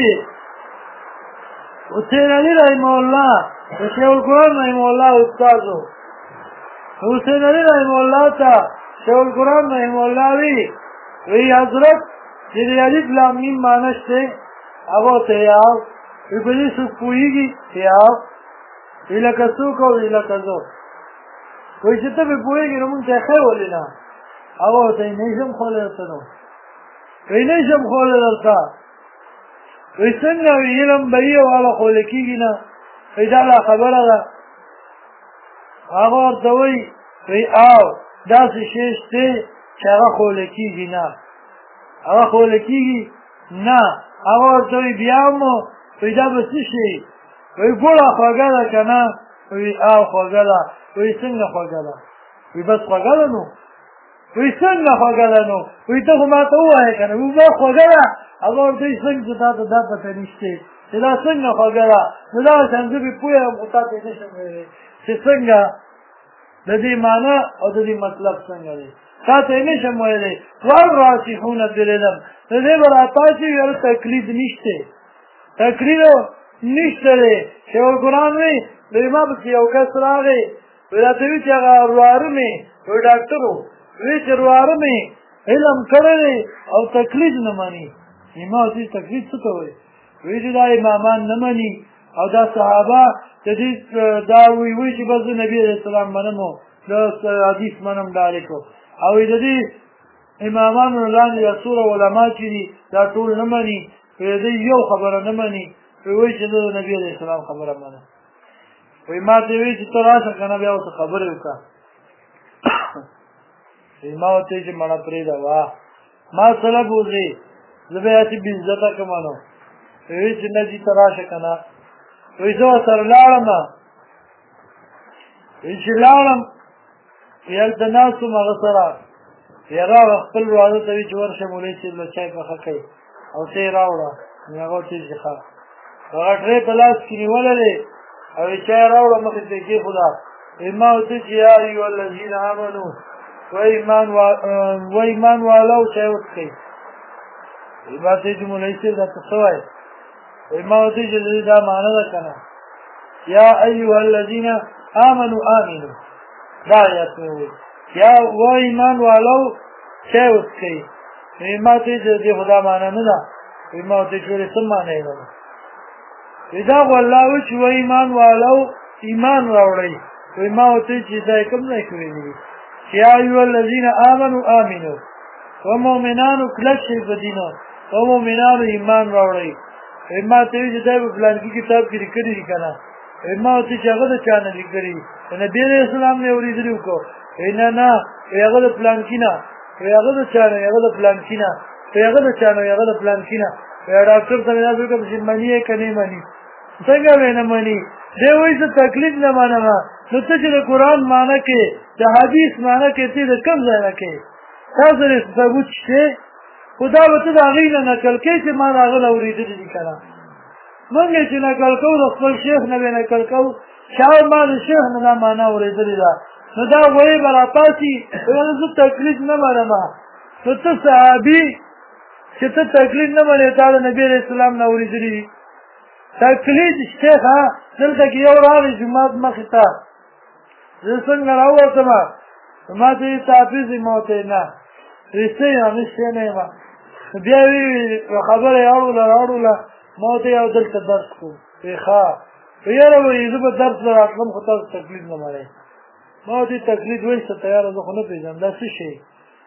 حسین علي رحمه الله د شیخ القرآن رحمه الله استاد و. حسین علي رحمه الله ته شیخ القرآن رحمه الله وی حضرت چې د الف لام میم معنی شته هغه ته یاو وی په دې څوک پوهېږي یاو وی لکه څوک او وی لکه زه وایي چې ته پرې پوهېږې نو مونږ ته یې ښه ولې نه هغه ورته وایي نه شم ښولی درته نو وایي نه شم ښولی درته وایي څنګه وي علم به وي او هغه ښولی کېږي نه وایي دا لا خبره ده. هغه ورته وایي او داسې شی شته چې هغه ښولی کېږي نه هغه ښولی کېږي نه. هغه ورته وایي بیا هم وایي دا به څه شي وایي ګوړه خوږه ده که نه وایي او خوږه ده. وایي څنګه خوږه ده وایي بس خوږه ده نو وایي څنګه خوږه ده نو وایي ته خو ما ته ووایې که نه وایي بس خوږه ده. هغه ورته وایي څنګه چې تا ته دا پته نشته چې دا څنګه خوږه ده نو دا شان زه پرې پوه یم خو تا ته یې نه شم ویلی چې څنګه د دې معنی او د دې مطلب څنګه دی تا ته یې نه شم ویلی. والراسخون فی العلم د دې به راپاسې وي هلته تقلید نشته تقلید نشته دی. شیخ القرآن وایي وایي ما پسې یو کس راغی وایي راته وایي چې هغه وراره مې وایي ډاکټر و وایي چې وراره مې علم کړی دی او تقلید نه مني. ما ورته وایي تقلید څه ته وایي وایي چې دا امامان نه مني او دا صحابه د دې دا وایي چې بس زه نبي علیه السلام منم او د حدیث منم ډایرکټ او د دې امامانو لاندې یا څومره علما چې دي دا ټول نه مني وایي دوی یو خبره نه مني وایي چې زه د نبي علیه السلام خبره منم. وایي ما ته وایي چې ته راشه که نه بیا ورته خبرې وکړه. ما ورته وایي چې مړه پرېږده واه ما سره بوځې زه به هسې بې عزته کړمه نو وایي چې نه ځي ته راشه که نه وایي زه ورسره لاړم وایي چې لاړم وایي هلته ناست وم هغه سره وایي هغه خپل وراره ته وایي چې ورشه مولوي صاحب له چای پخه کوي او څه یې راوړه نو هغه ورته وایي چې ښه هغه ټرې په لاس کې نیولی دی او چای راوړه مخې ته یې کېښوده وایي ما ورته چې یا ایها الذین آمنو و ایمان والو چای وڅښئ. وایي ما ته وایي چې مولوي صاحب درته څه وایي وایي ما ورته وایي چې د دې دا معنی ده که نه یا ایها الذین آمنو آمنو دا آیات مې ووایي یا و ایمان والو چای وڅښئ. وایي ما ته وایي چې د دې خو دا معنی نه ده وایي ما ورته وایي چې ولې څه معنی یې نه ده دا والله چې و ایمان والو ایمان راوړی وی ما ورته چې دا کوم ځای کې ویلي یا ایها الذین آمنوا آمنوا ومؤمنانو کلک شي په دین او مؤمنانو ایمان راوړی ما ته چې دا په پلان کې کتاب کې لیکلي دي کنه ما ته چې هغه د چا نه لیکلي نبی اسلام نه اوریدلی کو نه هغه د پلان کې نه هغه د چا نه هغه د پلان کې نه هغه د چا نه هغه د پلان کې نه ډاکټر ته نه وکړم چې مانی کني مانی څنګه وینه مانی دی وایي چې تکلیف نه مانه نو ته چې د قرآن معنی کې د حدیث معنی کې ته د کم ځای نه کې تاسو یې ثبوت شته خدا به ته د هغې نه نقل کوي چې ما د هغه نه اورېدلي دي که نه موږ یې چې نقل کوو د خپل شیخ نه به نقل کوو شاید ما د شیخ نه دا معنی اورېدلې ده نو دا وایي به راپاسي زه تکلیف نه منم نو ته صحابي چې ته تکلیف نه منې تا د نبي علیه السلام نه اورېدلي دي تکلیف شیخ دلته کې یو راغی جومات مخې ته زه څنګه راووتم ما ته یې تحفظ ما ورته نه رښتیا رښتیا نه یم بیا یې خبره یې اړوله ما ورته یو دلته درس کوم وی ښه یاره وایي زه به درس له راتلم خو تاسو تکلیف نه منئ ما ورته تکلیف وایي څه تیاره زه خو نه پېژنم دا څه شی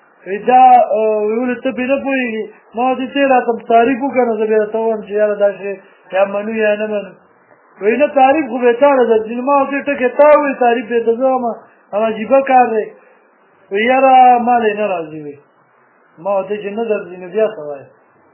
دا ولې ته پرې نه پوهېږي ما ورته ته یې راته تعریف وکړه نو زه بیا درته ووایم چې یاره دا شی یا منو یا نه منو وایي نه تعریف خو بېکاره ده چې ما ورته ټکې تا وایي تعریف بې ته زه وایم هم عجیبه کار دی وایي یاره ما لی نه راځي وایي ما ورته چې نه درځي نو بیا څه وایي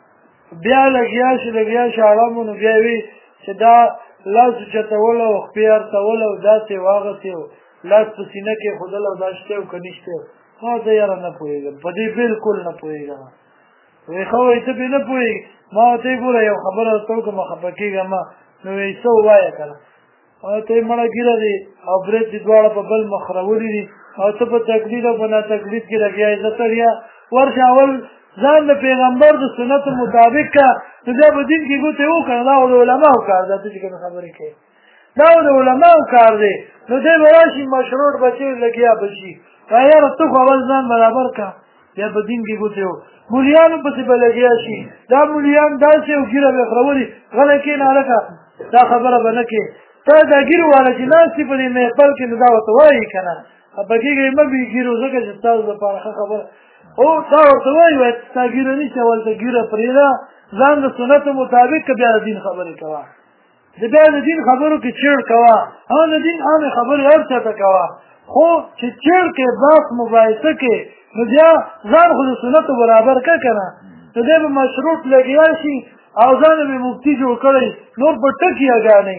بیا لګیا شي آرام نو بیا وایي چې دا لاس اوچتول او خپې ارتول او داسې واغسې او لاس په سینه کې ښودل او دا شته او که نشته ما ورته یاره نه پوهېږم په دې بلکل نه پوهېږم وایي ښه وایي ته پرې نه پوهېږي ما ورته یې ګوره یو خبره درته وکړم خفه کېږم نو وایي څه ووایه که نه ما ورته یې مړه ګیره دی او برید دې دواړه په بل مخ راولي دي او ته په تقلید او په ناتقلید کې لګیا یې زه تړیا ورشه اول ځان د پیغمبر د سنتو مطابق که نو بیا په دین کې ګوتې وکړه دا خو د علماو کار ده ته چې کومې خبرې کوې دا خو د علماو کار دی نو دی به راشي مشروط بچې لګیا به شي یاره ته خو اول ځان برابر که بیا په دین کې ګوتې و مولیانو پسې به لګیا شي دا مولیان داسې او ګیره به خرولي غلی کښېنه هلکه دا خبره به نه کې ته دا ګیر واله چې ناستې په دې محفل کې نو دا ورته وایي که نه خفه کېږئ مه بېګیرو ځکه چې ستاسو لپاره ښه خبره او دا ورته وایي وایي ستا ګیره نشته ولته ګیره پرېږده ځان د سنتو مطابق که بیا د دین خبرې کوه د بیا د دین خبرو کې چیړ کوه هم د دین عامې خبرې هر چا ته کوه خو چې چیړ کې بحث مباحثه کې نو بیا ځان خو د سنتو برابر که که نه نو دی به مشروط لګیا شي او ځان به مفتي جوړ کړی نور په ټکي اګانئ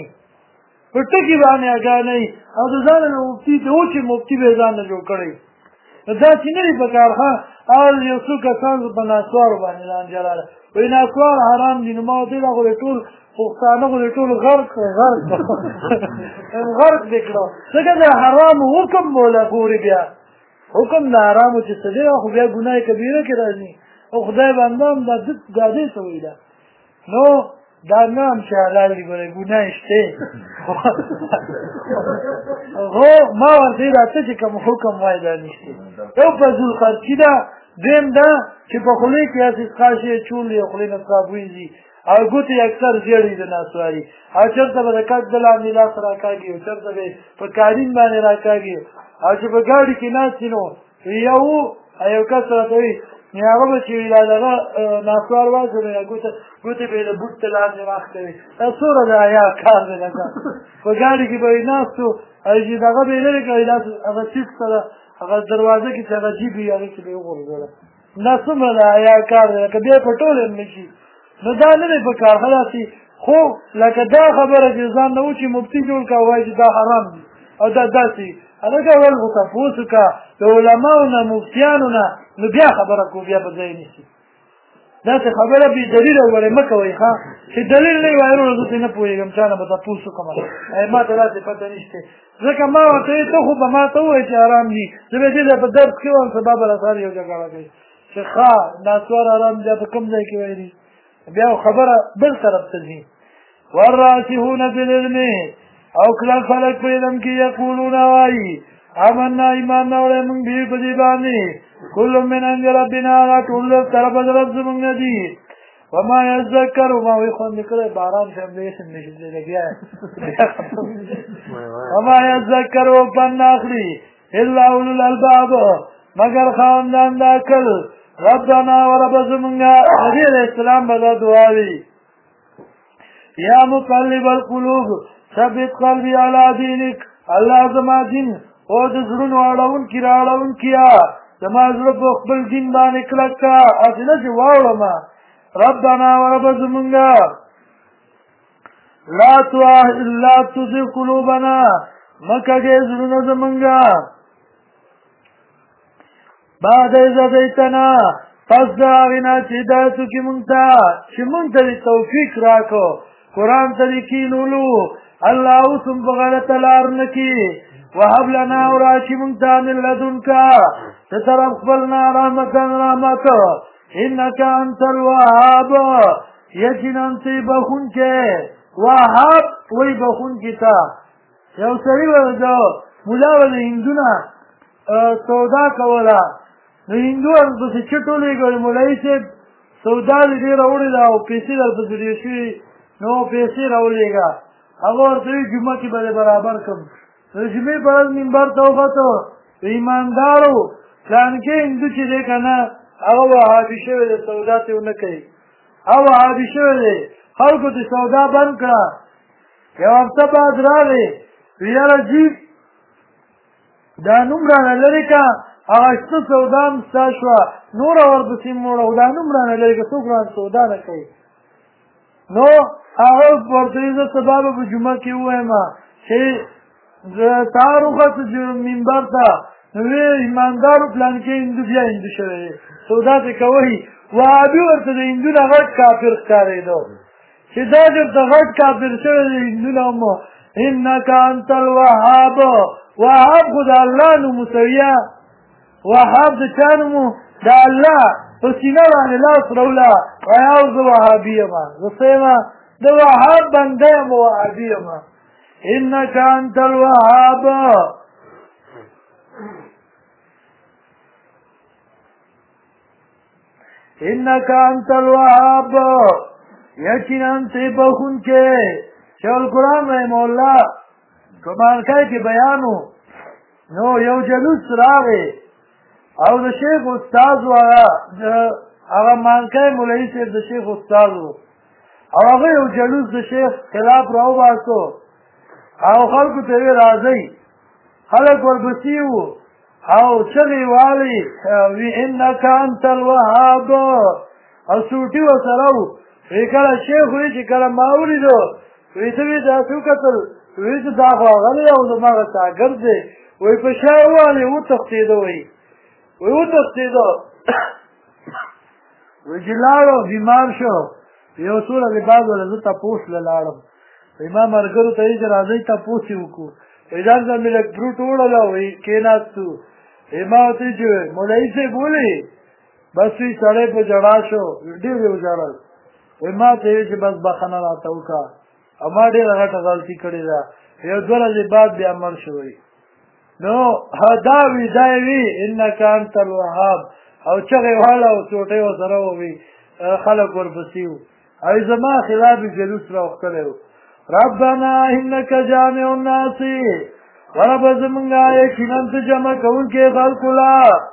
په ټکي باندې اګانئ او د ځان به مفتي ته و چې مفتي به ځان نه جوړ کړی دا چې نه دي په کار ښه اول یو څو کسان په ناسوارو باندې ځان جلاله وایي ناسوار حرام دي نو ما ورته دا خو د ټول پښتانه خو د ټول غرق دې کړو ځکه د حرامو حکم موله ګوري بیا حکم د حرامو چې څه دی خو بیا ګناه کبیره کې راځي او خدای بنده هم دا دې څه وایي ده نو دا نه هم چې حلال دي ګورې ګناه شته خو ما ورته ویل ته چې کوم حکم وایي دا نشته یو فضل خرچي ده دویم دا چې په خولې کې هسې خاشې چولې او خولې نه صاف وینځي او ګوتې اکثر زیړې د ناسواري او چېرته به د کټ د لاندې لاس راکاږي او چېرته به په کالین باندې راکاږي او چې په ګاډي کې ناست وي نو یو کس راته وایي هغه به چې وي دغه ناسوار واچوي نو ګوتې به یې د بوټ ته لاندې راښکوي دا څومره د حیا کار دی لکه په ګاډي کې به یې ناست و او چې دغه به یې لرې کوي داسې هغه سیټ سره هغه دروازه کې چې هغه جیب وي هغې کې به یې وغورځوله دا څومره د حیا کار دی لکه بیا یې پټول هم نه شي نو دا نه دی په کار ښه داسې خو لکه دا خبره چې ځان نه و چې مفتي جوړ کړه وایي چې دا حرام دي او دا داسې هلکه اول خو تپوس وکړه د علماو نه مفتیانو نه نو بیا خبره کو بیا به ځای نیسي داسې خبره بې دلیله ولې مه کوئ ښه چې دلیل نه وي وایي وروڼه زه ترې نه پوهېږم چا نه به تپوس وکړم ما ته داسې پته نشته ځکه ما ورته وایي ته خو به ما ته ووایې چې حرام دي زه به دې ځای په درس کې وم سبا به راسره یو جګړه کوي چې ښه ناسوار حرام بیا په کوم ځای کې ویلي بیا خبره بل طرف ته ځي والراسخون فی العلم او کلک خلک په علم کې یقولون وایي آمنا ایمان راوړی موږ به په دې باندې کل من عند ربنا دا ټول له طرفه د رب زموږ نه دي وما يذكر وما ويخون نکړه باران فهملیشن نشي بیا وما يذكر وبن اخري الا اولو الالباب مگر خاندان دا عقل ربنا ورب زمونږه نبی علیہ السلام بدا دعاوی یا مقلب القلوب ثبت قلبی علی دینک الله زما دین او د زړونو اړون کی راړون کیا زما زړه په خپل دین باندې کلک کا اصله چې واولم ربنا ورب زمونږه لا تزغ قلوبنا مکه زړونو زمونږه بعد اذا هديتنا پس دا غنا چې هدایت کی مونږ چې مونږ ته توفیق راکو قران طریقې لولو الله اوسم بغلط لار نکی وهب لنا وراکی مونږ ته من لدنک تطرف خپلنا رحمت انك انت الوهاب یقینا تی بخونکې وهاب وی بخونکې تا یو سړي ورته مولا ول هندونه سودا کولا نو هندوان پسې چټولې ګورې مولوي صاحب سودا دې راوړې او پیسې درپسې ډېر شوي نو پیسې راولېږه هغه ورته وایي جمعه کې به برابر کړم د جمعې په ورځ منبر ته وختو ایماندارو پلانکې هندو چې دی که نه هغه وهابي شوی دی سودا ته ونه کوي هغه وهابي شوی دی خلکو ته سودا بند کړه یو هفته بعد راغی وی یاره جي دا نوم رانه لرې که هغه شته سودا هم ستا شوه نوره ورپسې موړه دا نوم رانه لرې که څوک رانه سودا نه کوي نو هغه ورته وایي زه سبا به په جمعه کې ووایم چې سهار وخت منبر ته نو ویې ایماندارو پلانکې هندو بیا هندو شوی دی سودا پرې کوئ وهابي ورته د هندو نه غټ کافر ښکارېدو چې دا درته غټ کافر شوی دی هندو نه هم انک انت الوهاب وهاب خو د الله نوم سویه وهاب د چا نوم د الله په سینه باندې لاس راوله ویاو زه وهابي یم زه څه یم د وهاب بنده یم وهابي یم انک انت الوهاب انک انت الوهاب یقینا ته بخونکې شیخ القرآن رحمه الله په مالکای کې بیانو نو یو جلوس راغی او د شیخ استاد هغه مالکای مولوي صاحب د شیخ استاد و او هغه یو جلوس د شیخ خلاف راوباسو او خلکو ته یې راځئ خلک ورپسې وو او چغې والې وي انک انت الوهاب او سوټي ورسره وو وی کله شیخ وی چې کله ما ولیدو وی ته وی داسې وکتل وی چې دا خو هغه او زماغه شاګرد دی وی په شا والې وتښتېده وی وتښتېده وی چې لاړو بیمار شو یو څو ورځې بعد وله زه تپوس له لاړم وی ما ملګرو ته وایي چې راځئ تپوس یې وکړو وی ځان ته مې لږ بروټ وړله وی کېناستو وی ما ورته وایي چې مولوي صاحب ولې بس وی سړی په ژړا شو ډېر یې وژړل وی ما ته وایي چې بس بخښنه راته وکړه او ما ډېره غټه غلطي کړې ده یو دوه ورځې بعد بیا مړ شوی نو دا وی دا یې وي انک انت الوهاب او چغې واله او چوټۍ ورسره ووي خلک ورپسې وو او زما خلاف جلوس راوښکلی و ربنا انک جامع الناس ورب زمونږه یقینا ته جمع کوونکی خلکو لا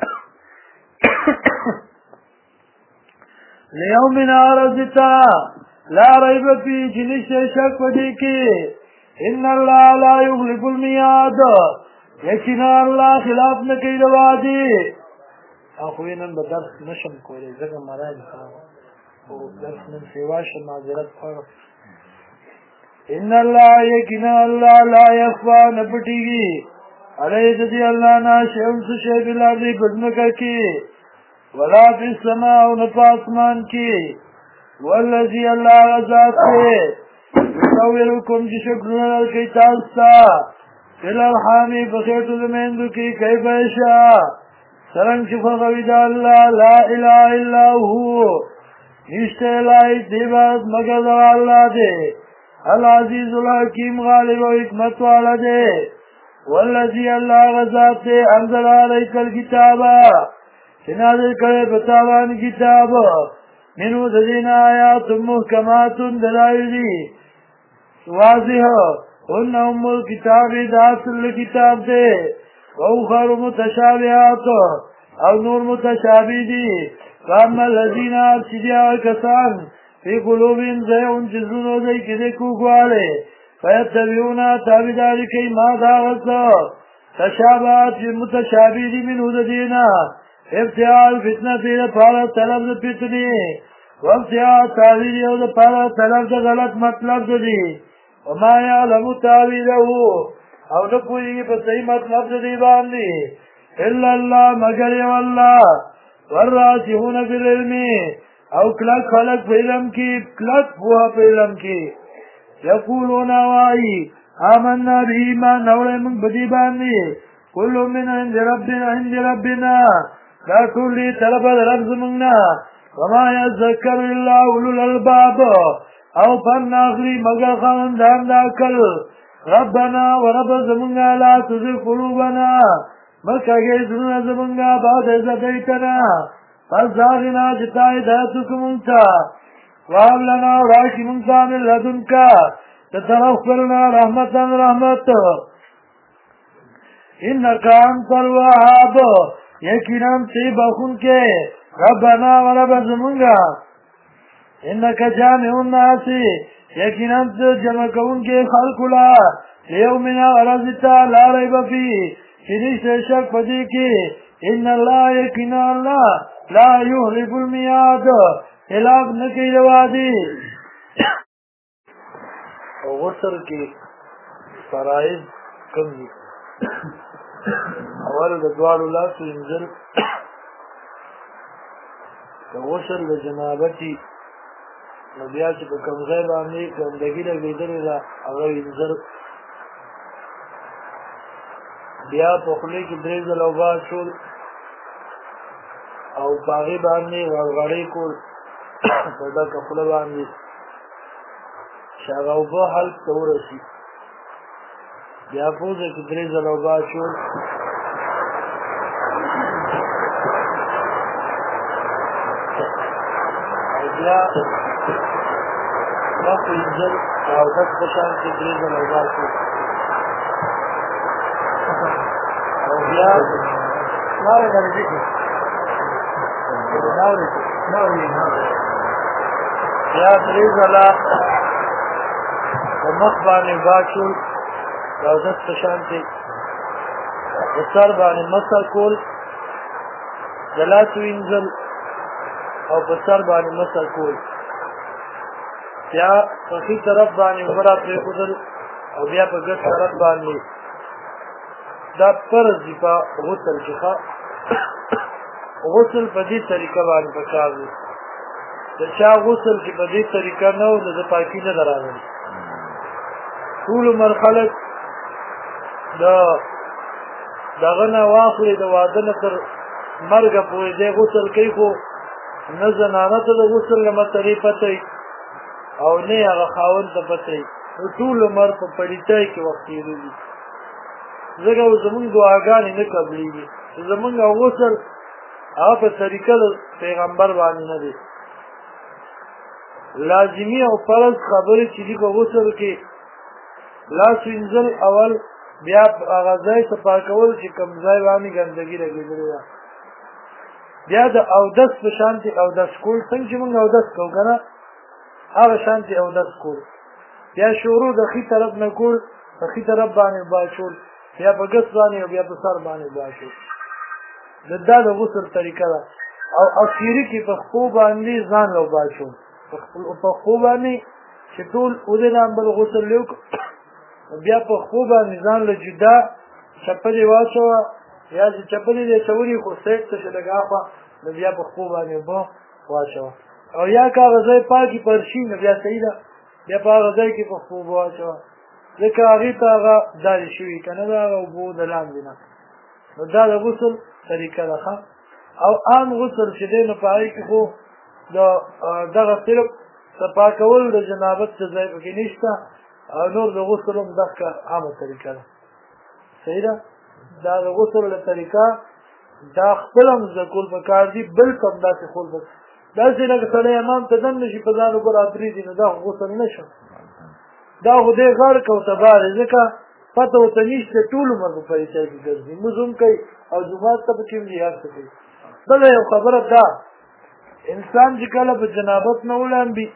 لیوم عرضتا لا ریب فی چې نشته شک په دې کې ان الله لا یخلف المیعاد یقینا الله خلاف نه کوي د وعدې او خو نن به درس نشم کولی ځکه مراج او درس نن سیوا شم معذرت غواړم ان الله یقینا الله لا یخفا نه پټېږي علیه د دې الله نه شیون څه شی بلارې په ځمکه کې ولا فی السماء او نه په اسمان کې والذي الله غزات يصوركم شكرنا لكي تاستا الى الحامي بخيرت زميندو كي كيف يشاء سرنگ شفا قوید الله لا اله الا هو نشتے لائی دیباد مگر دو اللہ دے العزیز الحکیم غالب و حکمت والا دے والذي الله غزات دے انزل علیک الكتابا چنازل کرے بتاوان کتاب منو د دین آیات محکمات دلائل دی واضح ان ام الكتاب دا اصل کتاب دے واخر متشابهات او نور متشابه دی فاما الذین ارشدیا کسان فی قلوبهم زیون جزونو دی کده کوگواله فیتبعون تابداری کئی ما داغسا تشابهات متشابه دی منو د دینا ابتعال فتنه تیر پارا طلب دا فتنی وابتعال تاویلی او دا پارا طلب دا غلط مطلب دا دی وما یعلم تاویله او نپوئی پا صحیح مطلب دا دی باندی الا اللہ مگر یو اللہ والراسخون فی العلم او کلک خلق پا علم کی کلک بوها پا علم کی یقولون وائی آمنا بی ایمان نوڑے منگ بدی باندی کلو من عند ربنا دا کلی طلب رب زمنگنا وما یذکر الا اولو الالباب او پن آخری مگر خاندان دا کل ربنا ورب زمنگا لا تزغ قلوبنا مکہ گئی زنون زمنگا بعد ازدیتنا فزاغنا جتا ہدایتک منتا واب لنا وراشی منتا من لدنکا تتغفرنا رحمتا رحمت انکا انت الوهاب یقینا تی بخون کے ربنا ورب زمنگا انکا جامع الناس یقینا جمع کون کے خلقلا لیومنا ورزتا لا ریب فی چنی سے شک پدی کی ان اللہ یقینا اللہ لا یحرف المیاد خلاف نکی روادی غسل کی فرائض کم دی اول د دوالو لاسو انزل غسل د جنابتی نو بیا چې په کوم ځای باندې ګندګي لګېدلې ده هغه انزل بیا په خولې کې درې ځله اوبه اچول او په هغې باندې غرغړې کول په ډکه خوله باندې چې هغه اوبه حلق ته ورسي بیا پوزه کې درې ځله اوبه اچول او بیا مخ وینځل او دس په شان کې درې ځله اوبه اچول او بیا لاره درځي بیا درې ځله په مخ باندې اوبه اچول او دس په شان کې د سر باندې مسح کول د لاس وینځل او په سر باندې مسح کول بیا په ښي طرف باندې اوبه را پرېښودل او بیا په ګس طرف باندې دا فرض دي په غسل کې غسل په دې طریقه باندې پکار دی د چا غسل چې په دې طریقه نه و د پاکي نه ده راغلې ټول مرحله دغه نه واخلې د واده نه تر مرګه پورې دی غسل کوي خو نه زنانه ته د غسل له مسلې پته وي او نه هغه خاوند ته پته وي نو ټول عمر په پلیتۍ کې وخت تېرېږي ځکه زمونږ دعاګانې نه قبلېږي زمونږ غسل هغه په طریقه د پیغمبر باندې نه دی لازمي او فرض خبرې چې دي په غسل کې لاس وینځل اول بیا هغه ځای صفا کول چې کوم ځای باندې ګندګي لګېدلې ده بیا د اودس په شانتي اودس کول څنګه چې موږ اودس کوو که نه هغه شانتي اودس کول بیا شروع د ښي طرف نه کول په ښي طرف باندې اوبه اچول بیا په ګس باندې او بیا په سر باندې اوبه اچول دا د غسل طریقه ده او اخیري کې په خپو باندې ځان له اوبه اچول په خپو باندې چې ټول اوده نه بل غسل یو بیا په خپو باندې ځان له جدا چپلې واچوه یا چې چپلې دې اچولي خو سیټ ته چې لږ اخوا نو بیا په خپو باندې اوبه واچوه او یا که هغه ځای پاکي پرشي نو بیا صحیح ده بیا په هغه ځای کې په خپو اوبه واچوه ځکه هغې ته هغه دارې شوي که نه د هغه اوبو د لاندې نه نو دا د غسل طریقه ده او عام غسل چې دی نو په هغې کې خو دغه صرف صفا کول د جنابت څه ځای پکې نشته او نور د غسل هم دغه عامه طریقه ده صحیح ده دا د غسل طریقه دا خپل هم زده کول پکار دي بل هم داسې داسې لکه سړی امام ته دننه شي په ځان اوبه رابرېږي نو دا خو غسل نه شو دا خو دی غرق او تباه دی ځکه پته ورته نشته ټول عمر په پریچای کې ګرځي لمونځ هم کوي او جومات ته پکې هم ځي هر څه کوي بله یو خبره دا انسان چې کله په جنابت نه ولامبي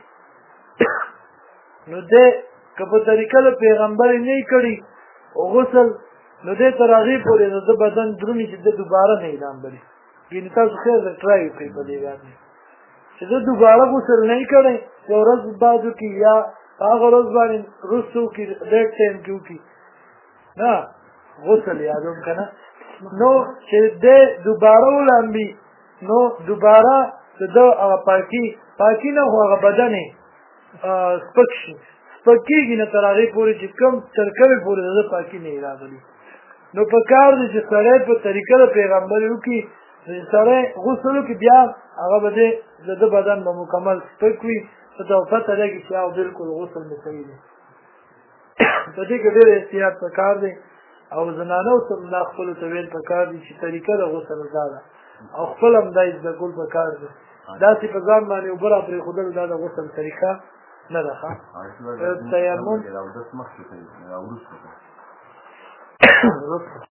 نو دی که په طریقه د پیغمبر یې نه یې کړي غسل نو دی تر هغې پورې د ده بدن درومي چې ده دوباره نه یې لامبلي یعنې تاسو خیر د ټرای وکړئ په دې باندې چې ده دوباره غسل نه یې کړی یو ورځ بعد وکړي یا هغه ورځ باندې وروسته وکړي ډېر ټایم کې وکړي نه غسل یادوم که نه نو چې دی دوباره ولامبي نو دوباره د ده هغه پاکي نه خو هغه بدن یې سپک شي سپک کېږي نه تر هغې پورې چې کوم تر کومې پورې د ده پاکي نه یې راغلي نو په کار دی چې سړی په طریقه د پیغمبر وکړي سړی غسل وکړي بیا هغه به دی د ده بدن به مکمل سپک وي په ته پته لګي چې هغه بلکل غسل مې صحیح دی په دې کې ډېر احتیاط په کار دی او زنانو ته دا خپلو ته ویل په کار دي چې طریقه د غسل دا ده او خپل هم دا زده کول په کار دی داسې په ځان باندې اوبه را پرېښودل دا د غسل طریقه نه ده ښه تیمم